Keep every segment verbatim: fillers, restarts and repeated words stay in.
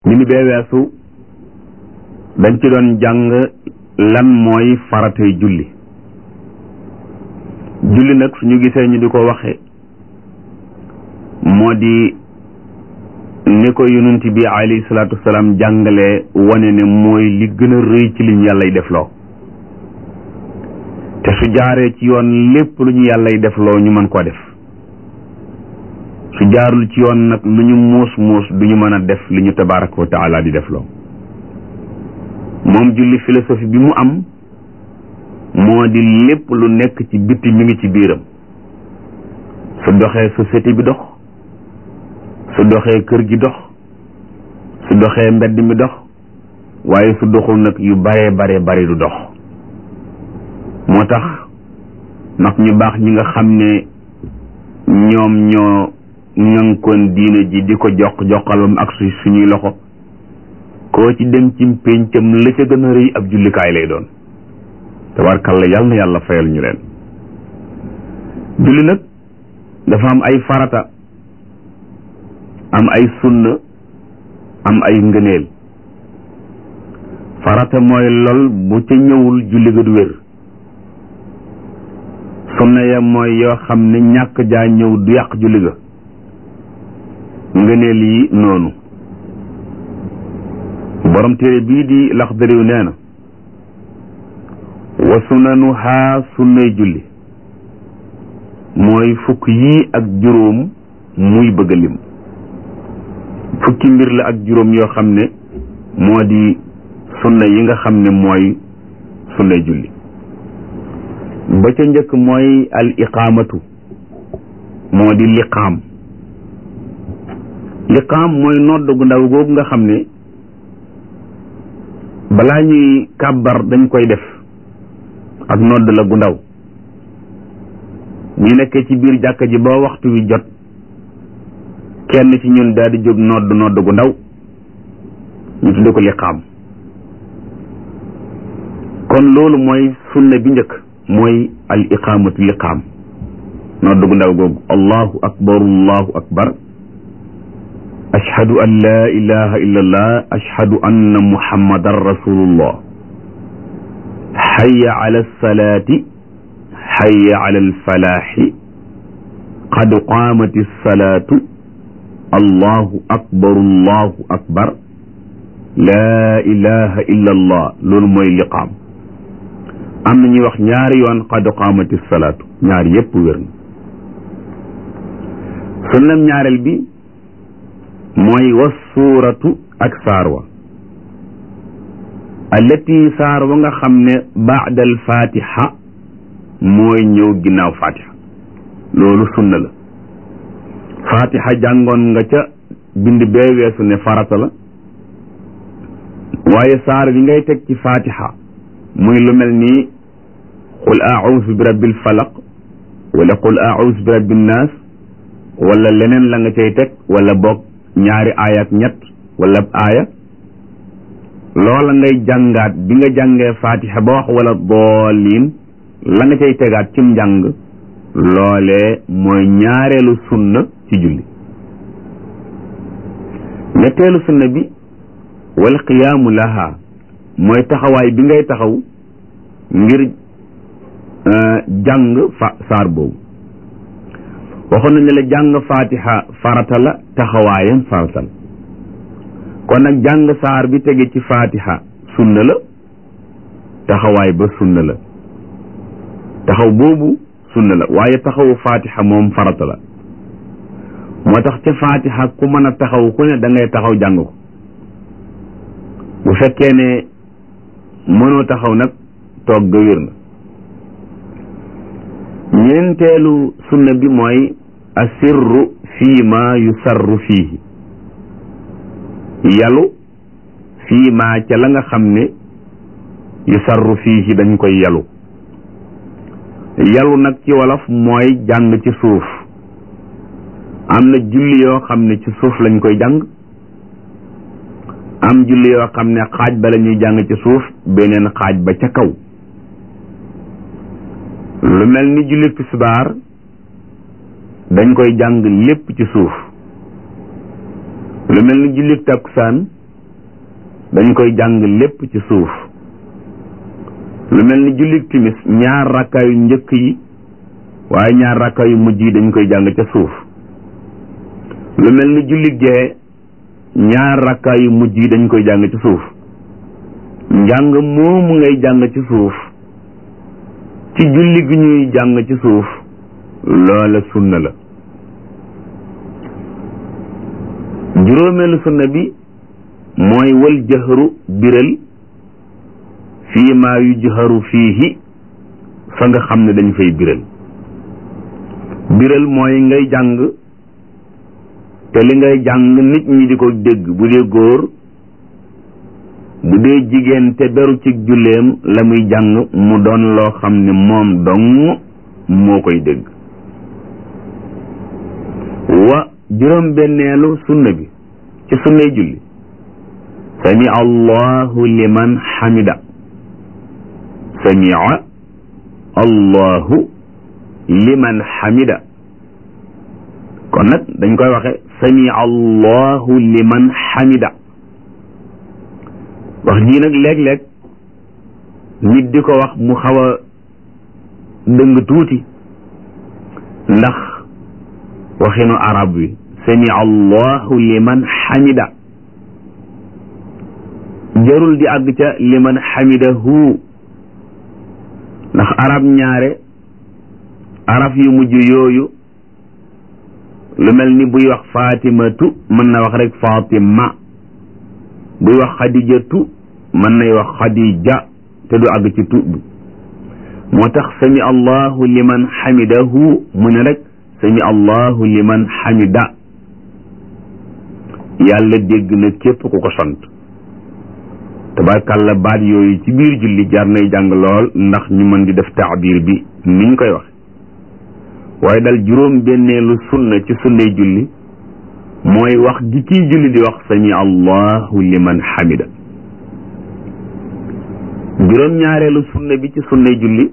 ñu ni bee weesu dañ ci doon jàng lan mooy faratay julli julli nag suñu gisee ñu di ko waxe moo di ni ko yonent bi alayhi salaatu wasalaam jàngale wane ne mooy li gën a rëy ci li ñu yàllay defloo te su jaaree ci yoon lépp lu ñu yàllay defloo ñu mën koo def su jaarul ci yoon nag lu ñu muus muus du ñu mën a def li ñu tabaaraka wa taala di defloo moom julli philosophie bi mu am moo di lépp lu nekk ci bitti mi ngi ci biiram su doxee société bi dox su doxee kër gi dox su doxee mbedd mi dox waaye su doxul nag yu bare bare bare du dox moo tax mag ñu baax ñi nga xam ne ñoom ñoo ñankoon diine ji di ko jox joxalam ak su suñuy loxo koo ci dem ci péncam la ca gën a rëy ab jullikaay lay doon tabarkalla yàlla na yàlla fayal ñu leen julli nag dafa am ay farata am ay sunna am ay ngëneel farata mooy lool bu ca ñëwul julli ga du wér sunna ya mooy yoo xam ne ñàkk jaa ñëw du yàq julli ga ngëneel yi noonu borom téere bii di Laxdariyu nee na wa sunanuhaa sunnay julli mooy fukk yii ak juróom muy bëgg a lim fukki mbir la ak juróom yoo xam ne moo di sunna yi nga xam ne mooy sunnay julli ba ca njëkk mooy al iqaamatu moo di liqaam liqaam mooy nodd gu ndaw googu nga xam ne balaa ñuy kàbbar dañ koy def ak nodd la gu ndaw ñu nekkee ci biir jàkka ji ba waxtu wi jot kenn ci ñun daal di jóg nodd nodd gu ndaw ñu tudde ko liqaam kon loolu mooy sunna bi njëkk mooy al iqaamatu liqaam nodd gu ndaw googu allahu akbar allahu akbar ashhadu an la ilaha illa allah ashhadu anna muhammadan rasulullah hayya ala salaati hayya ala alfalaaxi qad qaamati salaatu allahu akbar allahu akbar la ilaha illa allah loolu mooy liqaam am na ñuy wax ñaari yoon qad qaamati salaatu ñaari yépp wér na sunnam ñaareel bi mooy was suuratu ak saar wa allati saar wa nga xam ne baada al fatiha mooy ñëw ginnaaw fatiha loolu sunna la fatiha jàngoon nga ca bind bee weesu ne farata la waaye saar bi ngay teg ci fatiha muy lu mel ni qul a'uuzu bi rabbil falaq wala qul a'uuzu bi rabbin naas wala leneen la nga cay teg wala boog ñaari aaya ak ñett wala aaya loola ngay jàngaat bi nga jàngee fatiha ba wax wala dooliin la nga cay tegaat cim njàng loolee mooy ñaareelu sunna ci julli ñetteelu sunna bi wal qiyaamu laha mooy taxawaay bi ngay taxaw ngir jàng fa saar boobu waxoon nañ ne la jàng fatiha farata la taxawaayam farata la kon nag jàng saar bi tege ci fatiha sunna la taxawaay ba sunna la taxaw boobu sunna la waaye taxawu fatiha moom farata la moo tax ca fatiha ku mën a taxaw ku ne da ngay taxaw jàng ko bu fekkee ne mënoo taxaw nag toog ga wér na ñeenteelu sunna bi mooy asirru fii ma yusarru fiihi yalu fii ma ca la nga xam ne yusarru fiihi dañ koy yalu yalu nag ci wolof mooy jàng ci suuf am na julli yoo xam ne ci suuf lañ koy jàng am julli yoo xam ne xaaj ba la ñuy jàng ci suuf beneen xaaj ba ca kaw lu mel ni julli tisbaar dañ koy jàng lépp ci suuf lu mel ni julli takkusaan dañ koy jàng lépp ci suuf. lu mel ni jullit timis ñaar rakka yu njëkk yi waaye ñaar rakka yu mujj yi dañ koy jàng ca suuf. lu mel ni jullit gee ñaar rakka yu mujj yi dañ koy jàng ci suuf. njàng moomu ngay jàng ci suuf ci julli gi ñuy jàng ci suuf loola sunna la. juróomeelu sunna bi mooy wal jahru biral fii maa yujharu fiihi fa nga xam ne dañ fay biral. biral mooy ngay jàng te li ngay jàng nit ñi di ko dégg bu dee góor bu dee jigéen te beru ci julleem la muy jàng mu doon loo xam ne moom dong moo koy dégg. wa juróom benneelu sunna bi ci sunnay julli sami allahu liman hamida. samia allahu liman hamida kon nag dañ koy waxe sami allahu liman hamida. wax jii nag léeg-léeg nit di ko wax mu xaw a dëng tuuti ndax waxinu arab wi sami allahu liman hamida jarul di àgg ca liman hamidahu ndax arab ñaare araf yu mujj yooyu lu mel ni buy wax fatimatu mën na wax rek fatima, buy wax xadijatu mën nay wax xadija te du àgg ci tu bi. moo tax sami allahu liman hamidahu mu ne rek sami allahu liman hamida. yàlla dégg na képp ku ko sant. tabarkàlla baat yooyu ci biir julli jar nay jàng lool ndax ñu mën di def taabir bi niñ koy wax. waaye dal juróom benneelu sunna ci sunnay julli mooy wax gi kii julli di wax sami allahu liman hamida. juróom ñaareelu sunna bi ci sunnay julli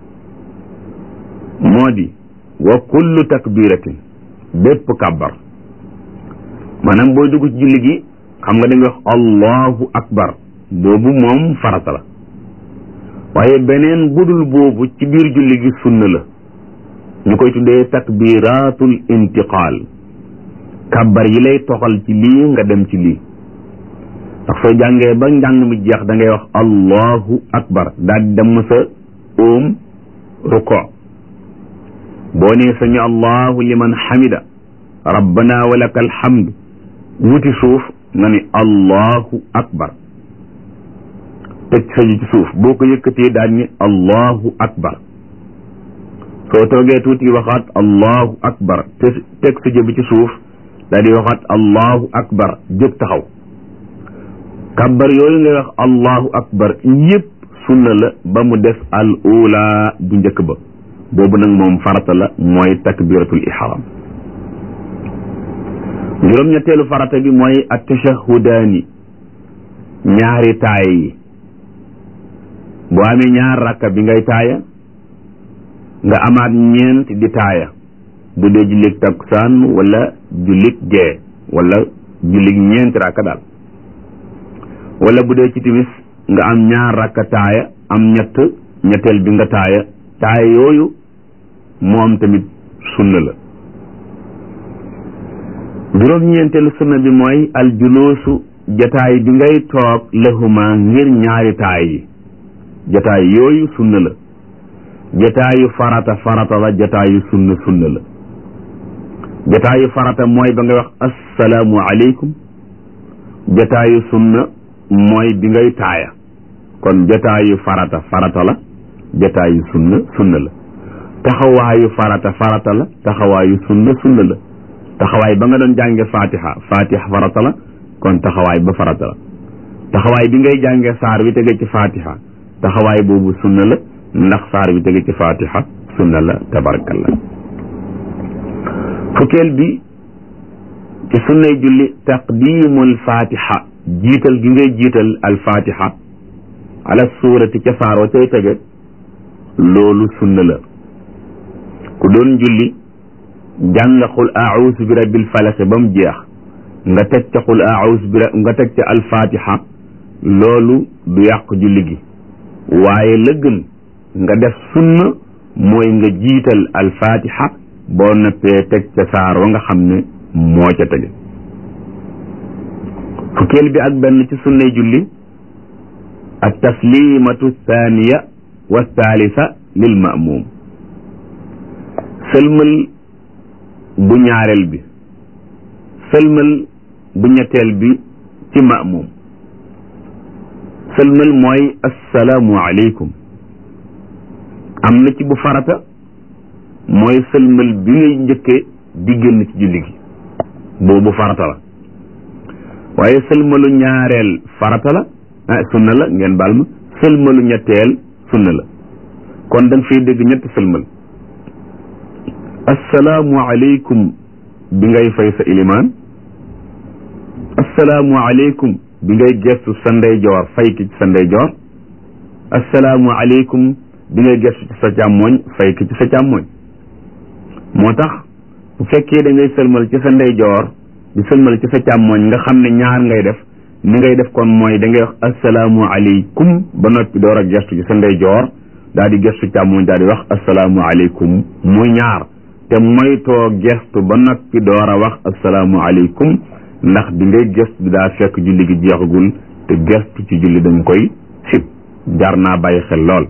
moo di wa kullu takbiratin bépp kàbbar. maanaam booy dugg ci julli gi xam nga da nga wax allahu akbar boobu moom farata la waaye beneen budul boobu ci biir julli gi sunna la ñu koy tuddee takbiratul intiqal. kàbbar yi lay toxal ci lii nga dem ci lii ndax soo jàngee ba njàng mi jeex da ngay wax allahu akbar daal di dem sa óom ruko boo nee sami allahu liman hamida rabbana walaka alhamd wuti suuf nga ni allahu akbar teg sa ji ci suuf boo ko yëkkatee daal ni allahu akbar soo toogee tuuti waxaat allahu akbar te teg sa jëbi ci suuf daal di waxaat allahu akbar jóg taxaw. kàbbar yooyu ngay wax allahu akbar yépp sunna la ba mu def al ula bu njëkk ba boobu nag moom farata la mooy takbiratul ihram. juróom-ñetteelu farata bi mooy at tashahudaani ñaari taaya yi. boo amee ñaar rakka bi ngay taaya nga amaat ñeent di taaya bu dee jullit takkusaan wala jullit gee wala jullit ñeent rakka daal. wala bu dee ci timis nga am ñaar rakka taaya am ñett ñetteel bi nga taaya taaya yooyu moom tamit sunna la. juróom-ñeenteelu sunna bi mooy aljuluusu jataay bi ngay toog lahuma ngir ñaari taay yi. jataay yooyu sunna la. jataayu farata farata la jataayu sunna sunna la. jataayu farata mooy ba ngay wax assalaamu aleykum. jataayu sunna mooy bi ngay taaya kon jataayu farata farata la jataayu sunna sunna la. taxawaayu farata farata la taxawaayu sunna sunna la. taxawaay ba nga doon jànge fatiha fatiha farata la kon taxawaay ba farata la. taxawaay bi ngay jànge saar wi tege ci fatiha taxawaay boobu sunna la ndax saar wi tege ci fatiha sunna la tabarakallah. fukkeel bi ci sunnay julli taqdimul fatiha jiital gi ngay jiital al fatiha ala suurati ca saar wa cay tege loolu sunna la. ku doon julli jàng qul a'uuzu bi rabbil falaq ba mu jeex nga teg ca qul a'uuzu bi nga teg ca al fatiha loolu du yàq julli gi, waaye la gën nga def sunna mooy nga jiital alfatiha boo noppee teg ca saar wa nga xam ne moo ca tege. fukkeel bi ak benn ci sunnay julli at taslimatu thaniya wa thalitha lil ma'mum, sëlmal bu ñaareel bi sëlmal bu ñetteel bi ci ma'mum. sëlmal mooy assalaamu aleykum. am na ci bu farata mooy sëlmal bi ngay njëkke di génn ci julli gi, boobu farata la. waaye sëlmalu ñaareel farata la, ah sunna la ngeen baal ma, sëlmalu ñetteel sunna la. kon da nga fay dégg ñetti sëlmal. assalaamu aleykum bi ngay fay sa ilimaan, assalaamu aleykum bi ngay gestu sa ndeyjoor fay ki ci sa ndeyjoor, assalaamu aleykum bi ngay gestu ci sa càmmooñ fay ki ci sa càmmooñ. moo tax bu fekkee da ngay sëlmal ci sa ndeyjoor di sëlmal ci sa càmmooñ nga xam ne ñaar ngay def, ni ngay def kon mooy da ngay wax assalaamu aleykum ba noppi door a gestu ci sa ndeyjoor daal di gestu càmmooñ daal di wax assalaamu aleykum, muy ñaar. te moytoo gestu ba noppi door a wax assalaamu aleykum, ndax bi ngay gestu bi daa fekk julli gi jeexagul, te gestu ci julli dañ koy sib, jar naa bàyyi xel lool.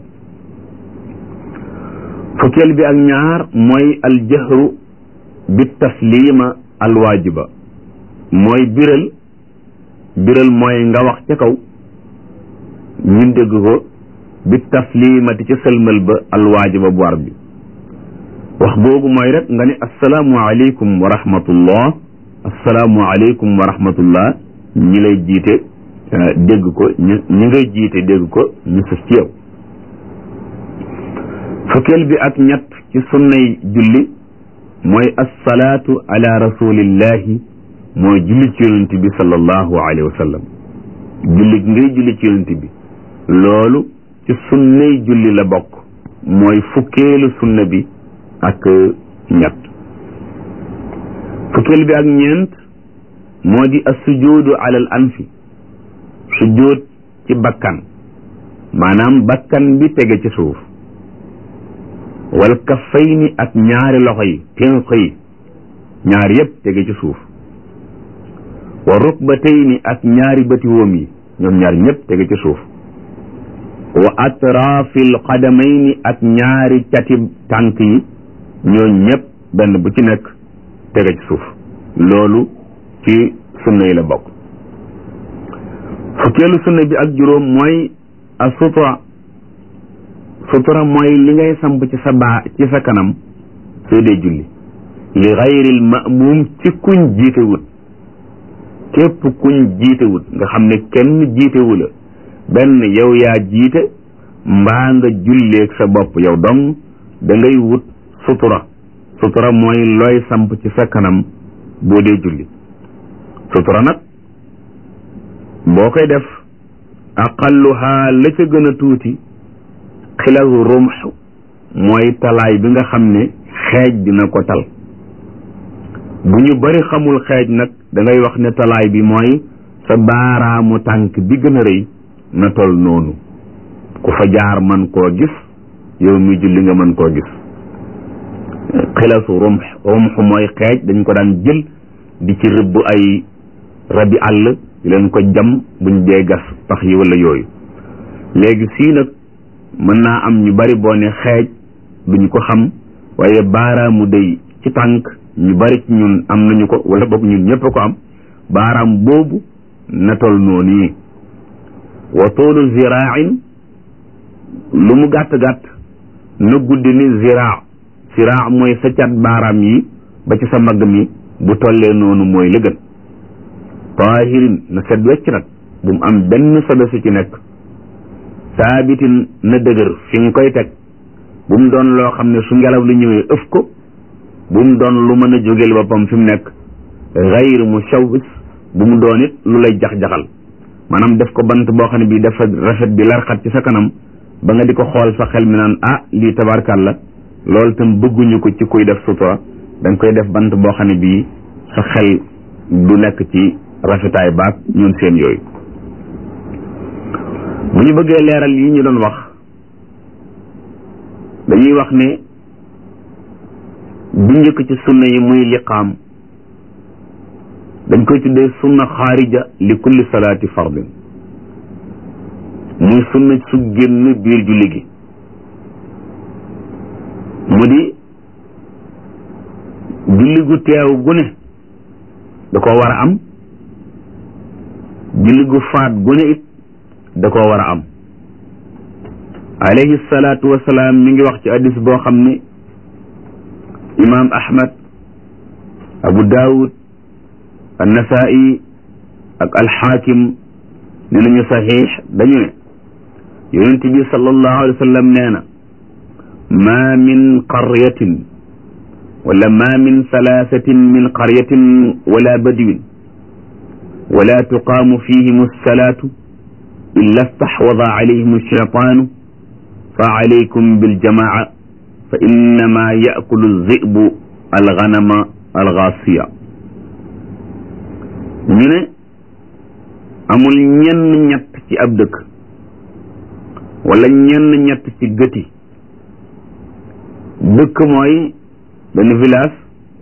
fukkeel bi ak ñaar mooy aljahru bi taslima alwaajiba, mooy biral biral mooy nga wax ca kaw ñu dégg ko, bi taslimati ci sëlmal ba alwaajiba bu war bi. wax boobu mooy rek nga ni assalaamu aleykum wa rahmatullah, assalaamu aleykum wa rahmatullah, ñi lay jiite dégg ko, ñi ñi ngay jiite dégg ko, ñu sës ci yow. fukkeel bi ak ñett ci sunnay julli mooy assalaatu ala rasulillahi, mooy julli ci yonent bi sallallahu alayhi wa sallam. julli ngay julli ci yonent bi loolu ci sunnay julli la bokk, mooy fukkeelu sunna bi ak ñett. fukkeel bi ak ñeent moo di as-sujuudu ala al anfi, sujuud ci bakkan, maanaam bakkan bi tege ci suuf. wal kaffayni ak ñaari loxo yi tenq yi ñaar yépp tege ci suuf. wa rukbatayni ak ñaari bëti woom yi ñoom ñaar ñépp tege ci suuf. wa atraafil qadamayni ak ñaari cati tànk yi ñooñ ñépp benn bu ci nekk tege ci suuf. loolu ci sunna yi la bokk. fukkeelu sunna bi ak juróom mooy as sutura. sutura mooy li ngay samp ci sa baa ci sa kanam soo dee julli, li gayril ma'muum ci kuñ jiitewut. képp kuñ jiitewut nga xam ne kenn jiitewu la, benn yow yaa jiite mbaa nga julleeg sa bopp yow dong, da ngay wut sutura. sutura mooy looy samp ci sa kanam boo dee julli. sutura nag boo koy def aqalluha la ca gën a tuuti xilasu rumx, mooy talaay bi nga xam ne xeej dina ko tal. bu ñu bari xamul xeej nag da ngay wax ne talaay bi mooy sa baaraamu tànk bi gën a rëy na tol noonu, ku fa jaar mën koo gis, yow mi julli nga mën koo gis. xilasu rumx rumx mooy xeej, dañ ko daan jël di ci rëbb ay rabi àll di leen ko jam buñ dee gas pax yi wala yooyu. léegi sii nag mën naa am ñu bari boo ne xeej duñu ko xam, waaye baaraamu day ci tànk ñu bari ci ñun am nañu ko, wala boog ñun ñëpp ko am. baaraam boobu na tol noonu yi. wa toolu ziraain, lu mu gàtt gàtt na guddi ni ziraa. ziraa mooy sa cat baaraam yi ba ci sa mbagg mi, bu tollee noonu mooy la gën. taahirin, na set wecc nag, bu mu am benn sobe su ci nekk. saabitin, na dëgër fi nga koy teg, bu mu doon loo xam ne su ngelaw li ñëwee ëf ko, bu mu doon lu mën a jógeel boppam fi mu nekk. gayr mushawwis, bu mu doon it lu lay jax-jaxal, maanaam def ko bant boo xam ne bii dafa rafet di larxat ci sa kanam ba nga di ko xool sa xel mi naan ah lii tabarkàlla. loolu tam bëgguñu ko ci kuy def sutura. da nga koy def bant boo xam ne bii sa xel du nekk ci rafetaay baag ñun seen yooyu. bu ñu bëggee leeral yi ñu doon wax dañuy wax ne bi njëkk ci sunna yi muy liqaam dañ koy tuddee sunna xaarija li kulli salaati fardin muy sunna su génn biir julli gi mu di julli gu teew gu ne da koo war a am, julli gu faat gu ne it da koo war a am. alayhi salaatu wasalaam mi ngi wax ci hadis boo xam ne imaam Ahmad, Abu Daawud, An-Nasaa'i ak Al-Xaakim ne nañu saxiix dañu ne yonent bi sallallahu alayhi wa sallam nee na ma min qaryatin wala ma min salaasatin min qaryatin wala badwin wala tuqaamu fihim as-salaatu illa staxwada alayhim ash-shaytaanu fa alaykum biljamaa fa innama yaakulu az-zi'bu al-ganama al-gaasiya. ñu ne amul ñenn ñett ci ab dëkk wala ñenn ñett ci gëti. dëkk mooy benn village,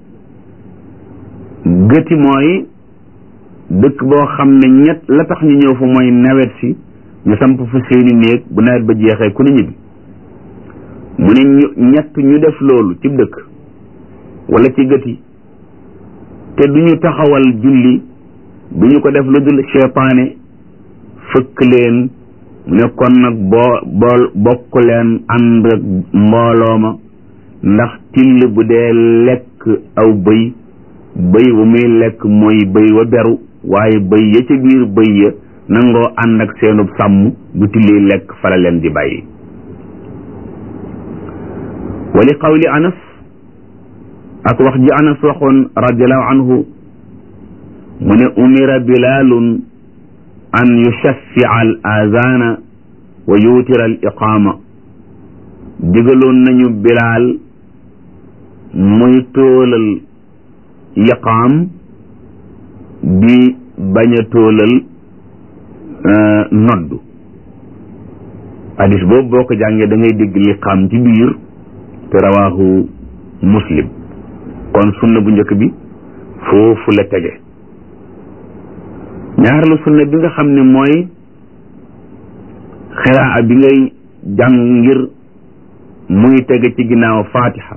gëti mooy dëkk boo xam ne ñett la tax ñu ñëw fa mooy nawet si ñu samp fa seeni néeg bu nawet ba jeexee ku ne ñibbi. mu ne ñu ñett ñu def loolu ci dëkk wala ci gëti te duñu taxawal julli duñu ko def lu dul seytaane fëkk leen. mu ne kon nag boo boo bokk leen ànd ak mbooloo ma, ndax till bu dee lekk aw bëy bëy bu muy lekk mooy bëy wa beru, waaye bëy ya ca biir bëy ya nangoo ànd ak seenub sàmm bu tilli lekk fala leen di bàyyi. wali qawli Anas, ak wax ji Anas waxoon radiallahu anhu mu ne umira Bilaalun an yushaffi'a al azana wa yutira al iqama. digaloon nañu Bilaal muy tóolal liqaam di bañ a tóolal noddu. hadis boobu boo ko jàngee da ngay dégg liqaam ci biir te rawaahu Muslim. kon sunna bu njëkk bi foofu la tege. ñaareelu sunna bi nga xam ne mooy xiraa bi ngay jàng ngir muy tege ci ginnaaw Fatiha.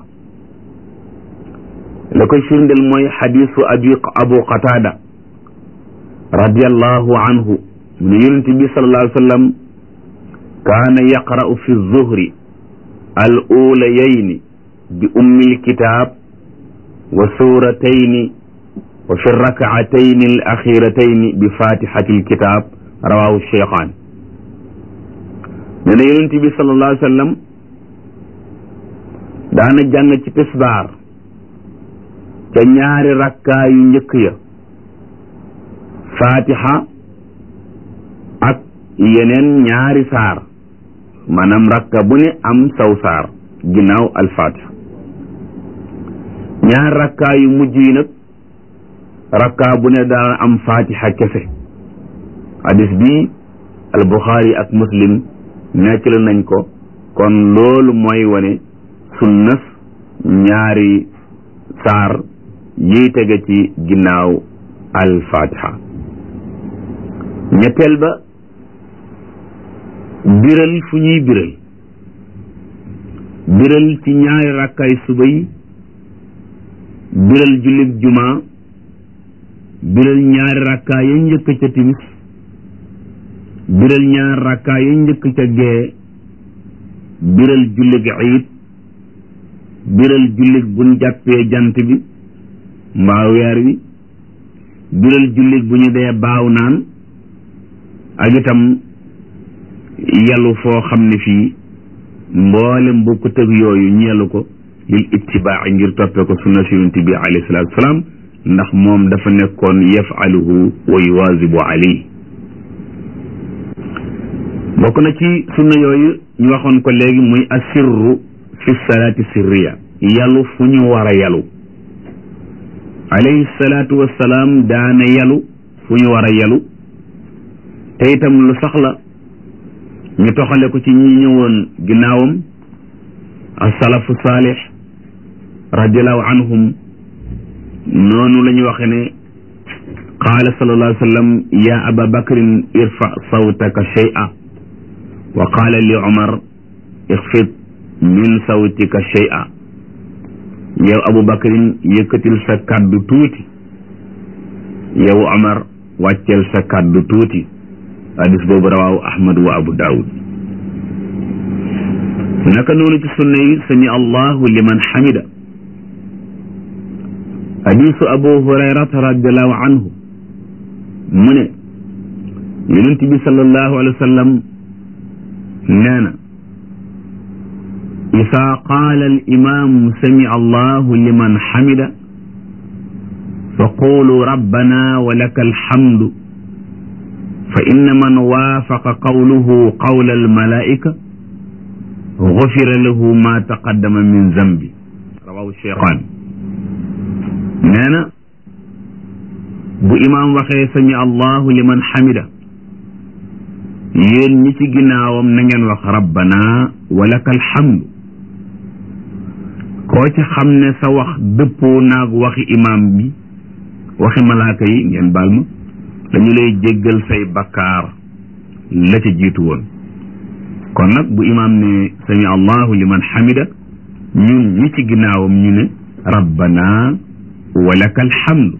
la koy firndeel mooy xadiisu abi abu Qatada radiyallahu anhu mu ne yonent bi sallallahu alayhi wa sallam kaana yaqra'u fi zuhri al ulayayni bi ummil kitaab wa suuratayni wa fi rak'atayni al axiratayni bi fatihatil kitaab rawaahu shaykhaan. nee na yonent bi sallallahu alayhi wa sallam daana jàng ci tisbaar ca ñaari rakkaa yu njëkk ya fatiha ak yeneen ñaari saar, maanaam rakka bu ne am saw saar ginnaaw al-fatiha. ñaar rakkaa yu mujj yi nag rakkaa bu ne daana am fatiha kese. hadis bi al-Bukhari ak Muslim nettali nañ ko. kon loolu mooy wane sunnas ñaari saar yi tege ci ginnaaw al-fatiha. ñetteel ba biral fu ñuy biral biral ci ñaari rakkaay suba yi, biral jullit juma, biral ñaari rakkaay ya njëkk ca timis, biral ñaari rakkaay ya njëkk ca gee, biral jullit iid, biral jullit buñ jàppee jant bi mbaa weer wi, biral jullit bu ñu dee baaw naan, ak itam yelu foo xam ne fii mboolem bokku tëg yooyu ñeelu ko lil ittibaa ngir toppe ko sunna si yonent bi alayhi salaatu wasalaam, ndax moom dafa nekkoon yafaluhu wa yuwazibu alayhi. bokk na ci sunna yooyu ñu waxoon ko léegi muy asirru fi salaati sirriya, yalu fu ñu war a yalu. alayhi salaatu wasalaam daana yalu fu ñu war a yalu te itam lu sax la ñu toxale ko ci ñi ñëwoon ginnaawam as-salafu saalih radiallahu anhum noonu la ñu waxe ne qaala sallallahu alayhi wa sallam ya aba bakrin irfa sawtaka shay'a wa qaala li umar ixfid min sawtika shay'a yow abu bakrin yëkkatil sa kàddu tuuti yow umar wàcceel sa kàddu tuuti hadis boobu rawaahu ahmad wa abu daawud naka noonu ci sunna yi sami allahu liman hamida hadisu abu hurayrata radiallahu anhu mu ne yonent bi sallallahu alayhi wa sallam nee na isa qaala al imaamu sami allahu liman hamida fa qulu rabbana wa laka alhamdu fa inna man waafaqa qawluhu qawla almalaika gufira lahu ma taqaddama min zambi rawahu cheikhaan nee na bu imaam waxee sami allahu liman hamida yéen ñi ci ginnaawam na ngeen wax rabbana wa laka alhamdu koo ci xam ne sa wax dëppoo naag waxi imaam bi waxi malaaka yi ngeen baal ma dañu lay jéggal say bakkaar la ca jiitu woon kon nag bu imaam ne sami allahu liman hamida ñun ñi ci ginnaawam ñu ne rabbana wa laka alhamdu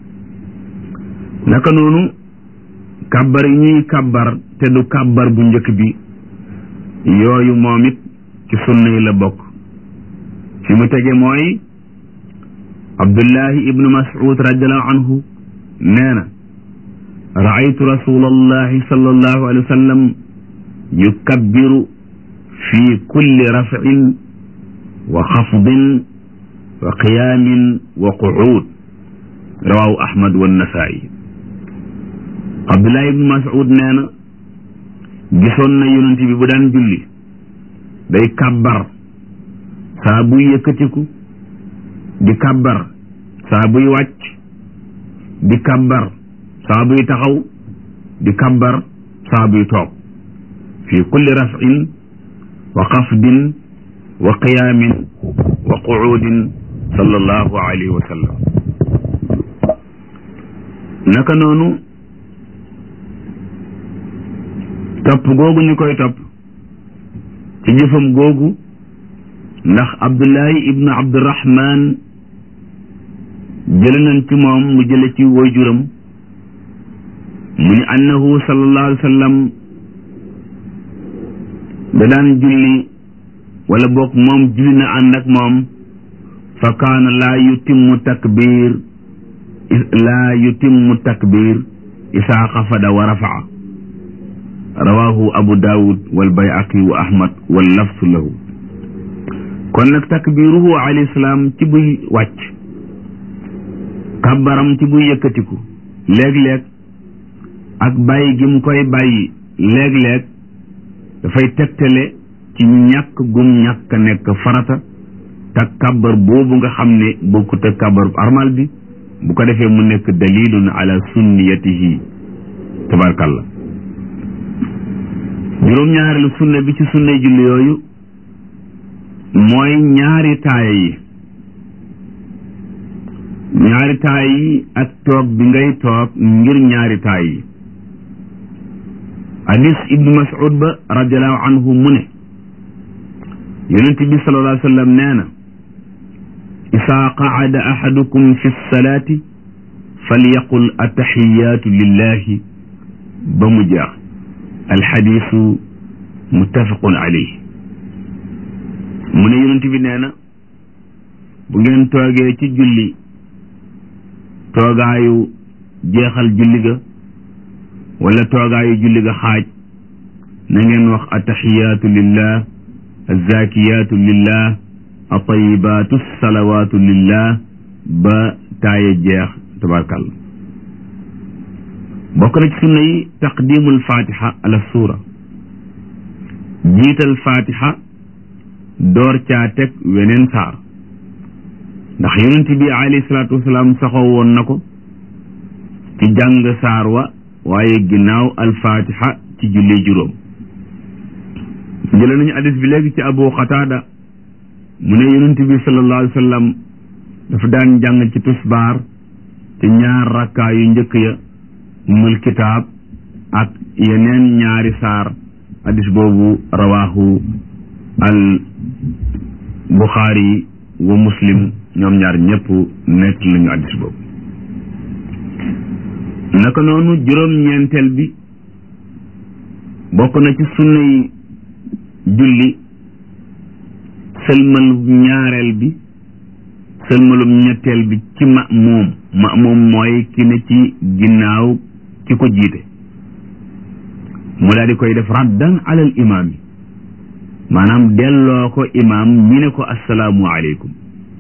naka noonu kàbbar yi ñuy kàbbar te du kàbbar bu njëkk bi yooyu moom it ci sunna yi la bokk fi mu tege mooy abdullahi ibnu mas'ud radiallahu anhu nee na raaytu rasulallahi sallallahu alayhi wa sallam yukabbiru fi kulli raf'in wa xafdin wa qiyaamin wa qu'ud rawahu ahmad wa nasaa'i abdullahi ibnu mas'ud nee na gisoon na yonent bi bu daan julli day kàbbar saa buy yëkkatiku di kàbbar saa buy wàcc di kàbbar saa buy taxaw di kàbbar saa buy toog fi kulli raf'in wa xafdin wa qiyaamin wa qu'udin sallallahu alayhi wa sallam naka noonu topp googu ñu koy topp ci jëfam googu ndax abdullahi ibnu abdurahman jële nañ ci moom mu jële ci waajuram mu ni annahu sallallahu alayhi wa sallam da daan julli wala boog moom julli na ànd ak moom fa kaana laa yutimmu takbir laa yutimmu takbir isaa xafada wa rafaa rawahu abu daawud wal bayhaqi wa ahmad wal lafsu lahu kon nag takbiruhu alayhi salaam ci buy wàcc kabbaram ci buy yëkkatiku léeg-léeg ak bàyyi gi mu koy bàyyi léeg-léeg dafay tegtale ci ñàkk gum ñàkk nekk farata te kabbar boobu nga xam ne bokkut ak kabbar armal bi bu ko defee mu nekk dalilun ala sunniyatihi tabarakallah juróom-ñaareelu sunna bi ci sunna julli yooyu mooy ñaari taaya yi ñaari taaya yi ak toog bi ngay toog ngir ñaari taaya yi hadis ibnu mas'ud ba radiallahu anhu mu ne yonent bi sallallahu alayhi wa sallam nee na isaa qaada ahadukum fi salaati falyaqul attaxiyaatu lillahi ba mu jeex alxadisu muttafaqun alayhi mu ne yonent bi nee na bu ngeen toogee ci julli toogaayu jeexal julli ga wala toogaayu julli ga xaaj na ngeen wax attaxiyaatu lillah azzakiyaatu lillah atayibaatu salawaatu lillah ba taaya jeex tabarakàllah bokk na ci sunna yi taqdimul fatiha ala suura jiital fatiha door caa teg weneen saar ndax yonent bi alayhi salaatu wasalaam saxoo woon na ko ci jàng saar wa waaye ginnaaw al fatiha ci julli juróom jële nañu hadis bi léegi ci Abu Qatada mu ne yonent bi sallallahu alayhi wa sallam dafa daan jàng ci tisbaar ci ñaar rakkaa yu njëkk ya ummul kitaab ak yeneen ñaari saar hadis boobu rawaahu al Buxaari wa Muslim ñoom ñaar ñëpp nekk lañu hadis boobu. naka noonu juróom-ñeenteel bi bokk na ci sunna yi julli sëlmal ñaareel bi sëlmalum ñetteel bi ci ma'muum ma'muum mooy ki ne ci ginnaaw ki ko jiite mu daal di koy def raddan alal imaam yi maanaam delloo ko imaam mi ne ko assalaamu aleykum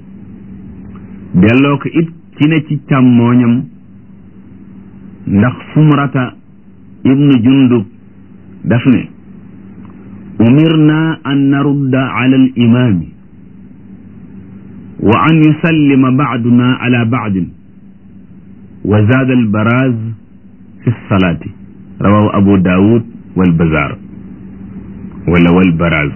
delloo ko it ki ne ci càmmooñam ndax Sumrata ibnu Jundub daf ne umirna an narudda ala al imaami wa an yusallima baaduna ala baadin wa zaada al baraz fi salaati rawahu Abu Daawud wal Bazaar wala wal baraz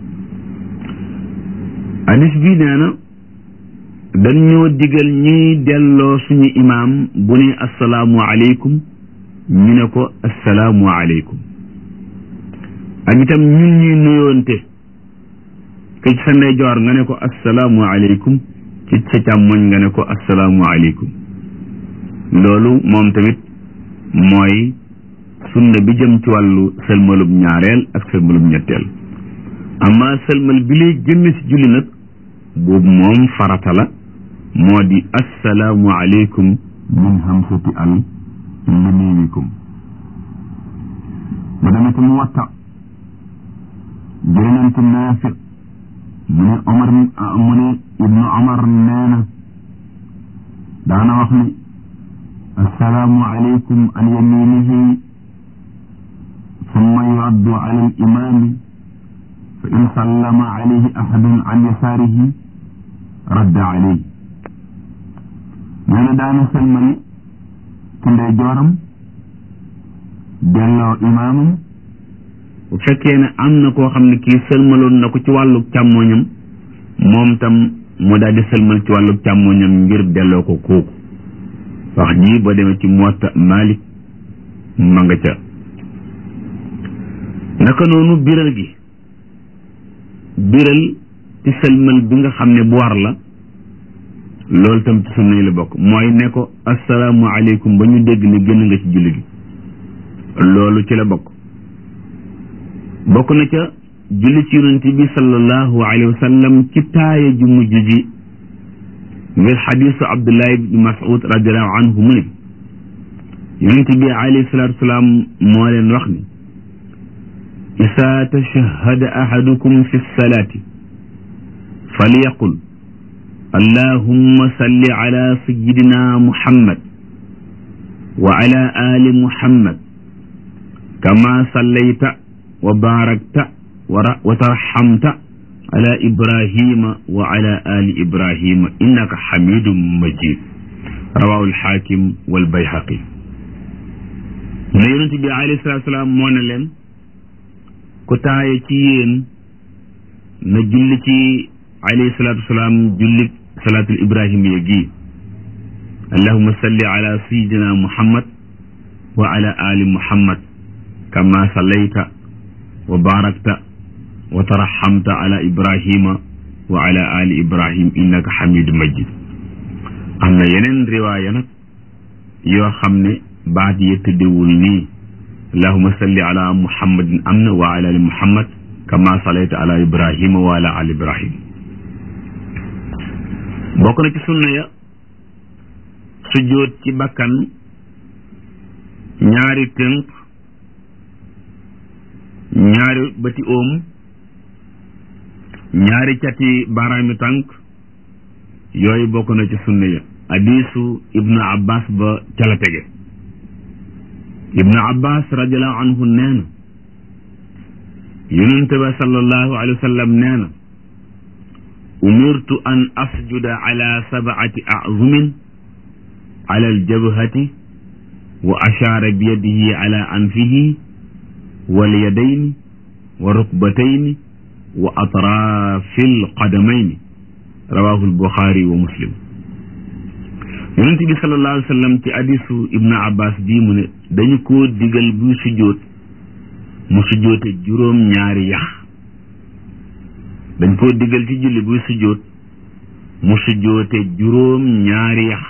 hadis bi nee na dañ ñoo digal ñuy delloo suñu imaam bu ne assalaamu aleykum ñu ne ko assalaamu aleykum ak itam ñun ñuy nuyoonte ke ci sa ndeyjoor nga ne ko assalaamu aleykum ci sa càmmoñ nga ne ko assalaamu aleykum loolu moom tamit mooy sunna bi jëm ci wàllu sëlmalub ñaareel ak sëlmalub ñetteel amma sëlmal bi lay génn ci julli nag boobu moom farata la moo di assalaamu aleykum min hamsati al yaminikum mu dama ci mu watta jëlenante Naafi mu ne Omar mu ne ibnu Omar nee na daana wax ni assalaamu aleykum an yaminihi summa yuraddu ala al imaami fa in sallama alayhi ahadun an yasaarihi radda alayhi nee na daana sëlmal ci ndeyjooram delloo imaamam bu fekkee ne am na koo xam ne kii sëlmaloon na ko ci wàllu càmmooñam moom tam mu daal di sëlmal ci wàllu càmmooñam ngir delloo ko kooku wax ji boo demee ci Muwatta Malik ma nga ca naka noonu biral gi biral ci sëlmal bi nga xam ne bu war la loolu tam ci sunna yi la bokk mooy ne ko assalaamu aleykum ba ñu dégg ne génn nga ci julli gi loolu ci la bokk bokk na ca julli ci yonent bi sallallahu alayhi wa sallam ci taaya ju mujj ji ngir xadiisu Abdullah ibn Mas'ud radiallahu anhu mu ne yonent bi alayhi salaatu wasalaam moo leen wax ni isaa tashahhada ahadukum fi salaati falyaqul allahumma salli ala sayyidina muhammad wa ala ali muhammad kama sallayta wa barakta wa tarhamta ala ibrahima wa ala ali ibrahima innaka hamidun majid rawahu alxaakim walbayhaqi ne yonent bi alayhi salaatu salaam moo ne leen ku taaye ci yéen na julli ci alayhi salaatu salaam julli salaatul ibrahimiya gi allahumma salli ala sayyidina muhammad wa ala ali muhammad kama sallayta wa barakta wa tarahamta ala ibrahima wa ala ali ibrahim innaka hamidun majid am na yeneen riwaaya nag yoo xam ne baat yi tëddewul nii allahumma salli ala muhammadin am na wa ala ali muhammad kama sallayta ala ibrahima wa ala ali ibrahim bokk na ci sunna ya sujjóot ci bakkan ñaari tënk ñaari bëti oom ñaari cati baaraami tànk yooyu bokk na ci sunna ya hadiisu ibnu abbas ba ca la tege ibnu abbas radiallahu anhu nee na yonent ba sallallahu alayhi wa sallam nee na umirtu an asjuda ala sab'ati a'zumin ala aljabhati wa ashara biyadihi ala anfihi wal yadayni wa rukbatayni wa atraafil qadamayni rawahu al-Buxaari wa Muslim. yonent bi sallallahu alayhi wa sallam ci hadisu Ibnu Abbas bii mu ne dañu koo digal buy sujjóot mu sujjóote juróom ñaari yax dañ koo digal ci julli buy sujjóot mu sujjóote juróom ñaari yax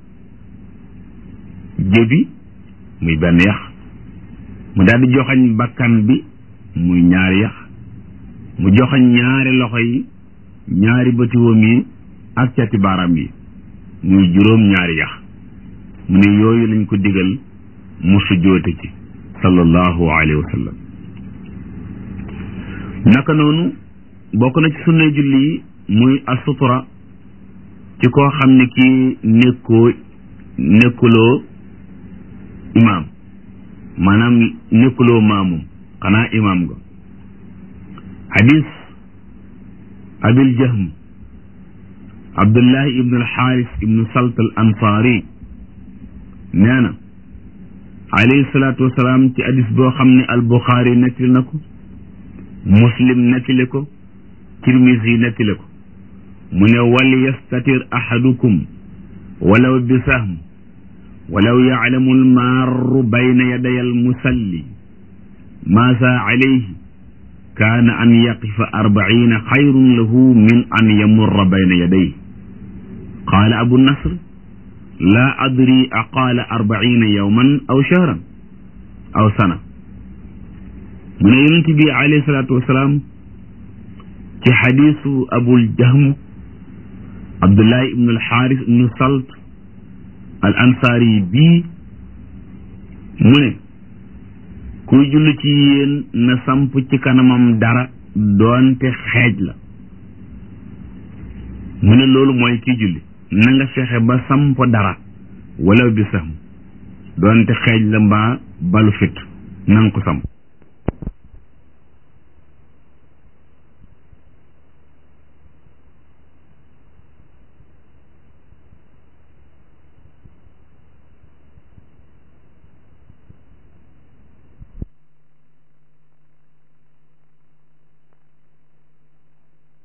jëbi muy benn yax mu daal di joxañ bakkan bi muy ñaari yax mu joxañ ñaari loxo yi ñaari bëti woom yi ak cati baaraam yi muy juróom ñaari yax mu ne yooyu lañ ko digal mu sujjóote ci sallallahu alayhi wa sallam. naka noonu bokk na ci sunna julli yi muy as-sutura ci koo xam ne kii nekkoo nekkuloo imaam maanaam nekkuloo maamum xanaa imaam nga. hadis abil jahm abdullahi ibnu alxaaris ibnu salt al ansaari nee na alayhi salaatu wasalaam ci hadis boo xam ne al buxaari nettali na ko muslim nettali ko tirmisi nettali ko mu ne wal yastatir ahadukum walaw bi sahm walaw yaclamu almaaru bayna yaday almusalli maasa alayhi kaana an yaqifa arbaciina xayrun lahu min an yamurra bayna yadayhi qaala abu nasr laa adri aqaala arbaciina yawman aw shahran aw sana. mu ne yonent bi alayhi salaatu wasalaam ci xadiisu abul jahm abdullahi ibnu alxaaris ibnu salt al ansaari bii mu ne kuy julli ci yéen na samp ci kanamam dara doonte xeej la. mu ne loolu mooy kiy julli na nga fexe ba samp dara wala bi sam doonte xeej la mbaa balu fit na nga ko samp.